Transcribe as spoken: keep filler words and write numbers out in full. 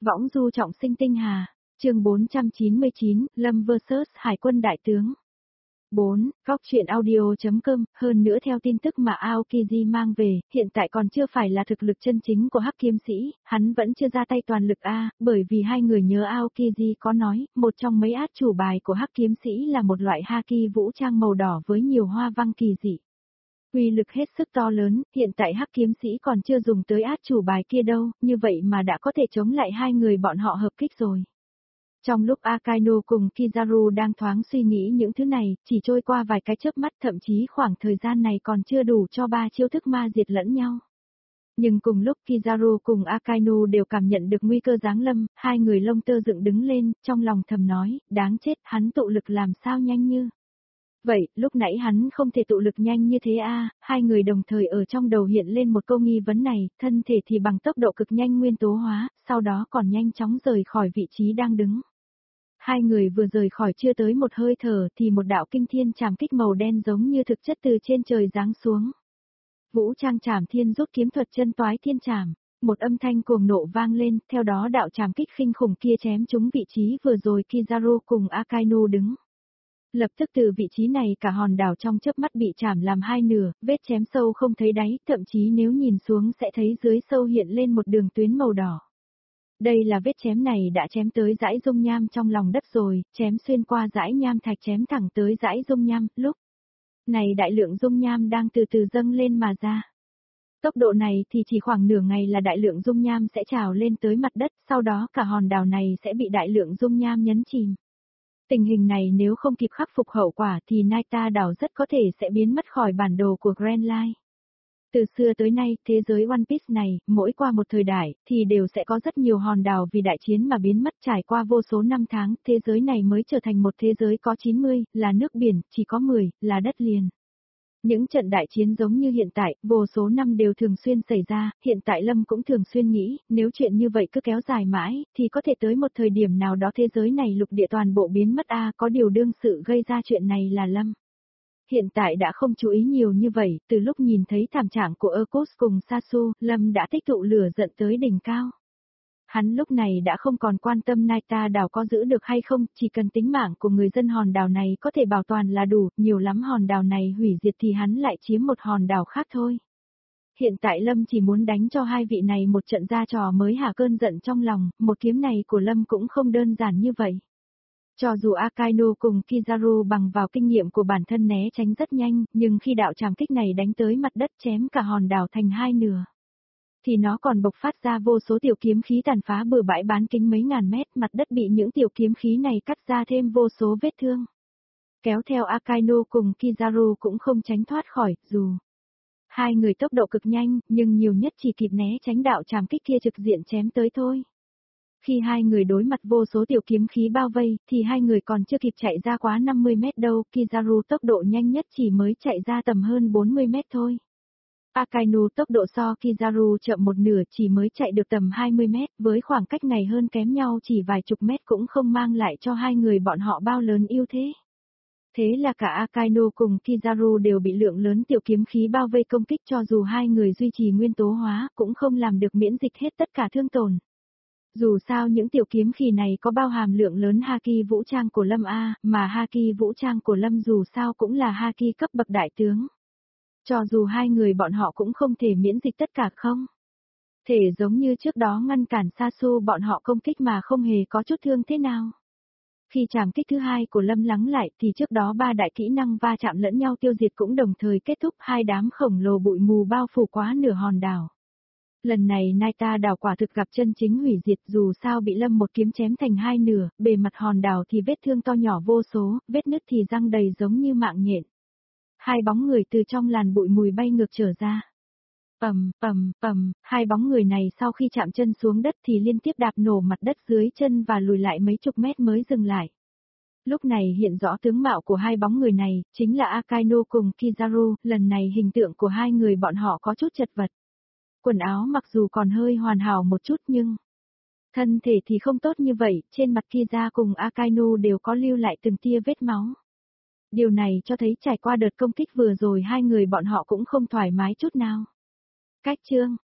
Võng du trọng sinh tinh hà, chương bốn trăm chín mươi chín, Lâm versus Hải quân đại tướng. bốn. Góc truyện audio.com, hơn nữa theo tin tức mà Aokiji mang về, hiện tại còn chưa phải là thực lực chân chính của Hắc Kiếm Sĩ, hắn vẫn chưa ra tay toàn lực a, bởi vì hai người nhớ Aokiji có nói, một trong mấy át chủ bài của Hắc Kiếm Sĩ là một loại haki vũ trang màu đỏ với nhiều hoa văn kỳ dị. Uy lực hết sức to lớn, hiện tại Hắc Kiếm Sĩ còn chưa dùng tới át chủ bài kia đâu, như vậy mà đã có thể chống lại hai người bọn họ hợp kích rồi. Trong lúc Akainu cùng Kizaru đang thoáng suy nghĩ những thứ này, chỉ trôi qua vài cái chớp mắt, thậm chí khoảng thời gian này còn chưa đủ cho ba chiêu thức ma diệt lẫn nhau. Nhưng cùng lúc Kizaru cùng Akainu đều cảm nhận được nguy cơ giáng lâm, hai người lông tơ dựng đứng lên, trong lòng thầm nói, đáng chết, hắn tụ lực làm sao nhanh như. Vậy, lúc nãy hắn không thể tụ lực nhanh như thế a, hai người đồng thời ở trong đầu hiện lên một câu nghi vấn này, thân thể thì bằng tốc độ cực nhanh nguyên tố hóa, sau đó còn nhanh chóng rời khỏi vị trí đang đứng. Hai người vừa rời khỏi chưa tới một hơi thở thì một đạo kinh thiên trảm kích màu đen giống như thực chất từ trên trời giáng xuống. Vũ trang trảm thiên rút kiếm thuật chân toái thiên trảm, một âm thanh cuồng nộ vang lên, theo đó đạo trảm kích khinh khủng kia chém trúng vị trí vừa rồi Kizaru cùng Akainu đứng. Lập tức từ vị trí này cả hòn đảo trong chớp mắt bị chảm làm hai nửa, vết chém sâu không thấy đáy, thậm chí nếu nhìn xuống sẽ thấy dưới sâu hiện lên một đường tuyến màu đỏ. Đây là vết chém này đã chém tới dải dung nham trong lòng đất rồi, chém xuyên qua dải nham thạch chém thẳng tới dải dung nham, lúc này đại lượng dung nham đang từ từ dâng lên mà ra. Tốc độ này thì chỉ khoảng nửa ngày là đại lượng dung nham sẽ trào lên tới mặt đất, sau đó cả hòn đảo này sẽ bị đại lượng dung nham nhấn chìm. Tình hình này nếu không kịp khắc phục hậu quả thì Naita đảo rất có thể sẽ biến mất khỏi bản đồ của Grand Line. Từ xưa tới nay, thế giới One Piece này, mỗi qua một thời đại, thì đều sẽ có rất nhiều hòn đảo vì đại chiến mà biến mất, trải qua vô số năm tháng, thế giới này mới trở thành một thế giới có chín mươi, là nước biển, chỉ có mười, là đất liền. Những trận đại chiến giống như hiện tại, vô số năm đều thường xuyên xảy ra, hiện tại Lâm cũng thường xuyên nghĩ, nếu chuyện như vậy cứ kéo dài mãi, thì có thể tới một thời điểm nào đó thế giới này lục địa toàn bộ biến mất a, có điều đương sự gây ra chuyện này là Lâm. Hiện tại đã không chú ý nhiều như vậy, từ lúc nhìn thấy thảm trạng của Ercos cùng Sasu, Lâm đã tích tụ lửa giận tới đỉnh cao. Hắn lúc này đã không còn quan tâm Naita đảo có giữ được hay không, chỉ cần tính mạng của người dân hòn đảo này có thể bảo toàn là đủ, nhiều lắm hòn đảo này hủy diệt thì hắn lại chiếm một hòn đảo khác thôi. Hiện tại Lâm chỉ muốn đánh cho hai vị này một trận ra trò mới hạ cơn giận trong lòng, một kiếm này của Lâm cũng không đơn giản như vậy. Cho dù Akainu cùng Kizaru bằng vào kinh nghiệm của bản thân né tránh rất nhanh, nhưng khi đạo trảm kích này đánh tới mặt đất chém cả hòn đảo thành hai nửa, thì nó còn bộc phát ra vô số tiểu kiếm khí tàn phá bừa bãi bán kính mấy ngàn mét, mặt đất bị những tiểu kiếm khí này cắt ra thêm vô số vết thương. Kéo theo Akainu cùng Kizaru cũng không tránh thoát khỏi, dù hai người tốc độ cực nhanh, nhưng nhiều nhất chỉ kịp né tránh đạo trảm kích kia trực diện chém tới thôi. Khi hai người đối mặt vô số tiểu kiếm khí bao vây, thì hai người còn chưa kịp chạy ra quá năm mươi mét đâu, Kizaru tốc độ nhanh nhất chỉ mới chạy ra tầm hơn bốn mươi mét thôi. Akainu tốc độ so Kizaru chậm một nửa chỉ mới chạy được tầm hai mươi mét, với khoảng cách này hơn kém nhau chỉ vài chục mét cũng không mang lại cho hai người bọn họ bao lớn ưu thế. Thế là cả Akainu cùng Kizaru đều bị lượng lớn tiểu kiếm khí bao vây công kích, cho dù hai người duy trì nguyên tố hóa cũng không làm được miễn dịch hết tất cả thương tổn. Dù sao những tiểu kiếm khí này có bao hàm lượng lớn haki vũ trang của Lâm A, mà haki vũ trang của Lâm dù sao cũng là haki cấp bậc đại tướng. Cho dù hai người bọn họ cũng không thể miễn dịch tất cả không. Thể giống như trước đó ngăn cản Sasu bọn họ công kích mà không hề có chút thương thế nào. Khi trảm kích thứ hai của Lâm lắng lại thì trước đó ba đại kỹ năng va chạm lẫn nhau tiêu diệt cũng đồng thời kết thúc, hai đám khổng lồ bụi mù bao phủ quá nửa hòn đảo. Lần này Naita đảo quả thực gặp chân chính hủy diệt, dù sao bị Lâm một kiếm chém thành hai nửa, bề mặt hòn đảo thì vết thương to nhỏ vô số, vết nứt thì răng đầy giống như mạng nhện. Hai bóng người từ trong làn bụi mùi bay ngược trở ra. Ầm, ầm, ầm, hai bóng người này sau khi chạm chân xuống đất thì liên tiếp đạp nổ mặt đất dưới chân và lùi lại mấy chục mét mới dừng lại. Lúc này hiện rõ tướng mạo của hai bóng người này, chính là Akainu cùng Kizaru, lần này hình tượng của hai người bọn họ có chút chật vật. Quần áo mặc dù còn hơi hoàn hảo một chút nhưng thân thể thì không tốt như vậy, trên mặt Kiza cùng Akainu đều có lưu lại từng tia vết máu. Điều này cho thấy trải qua đợt công kích vừa rồi hai người bọn họ cũng không thoải mái chút nào. Cách chương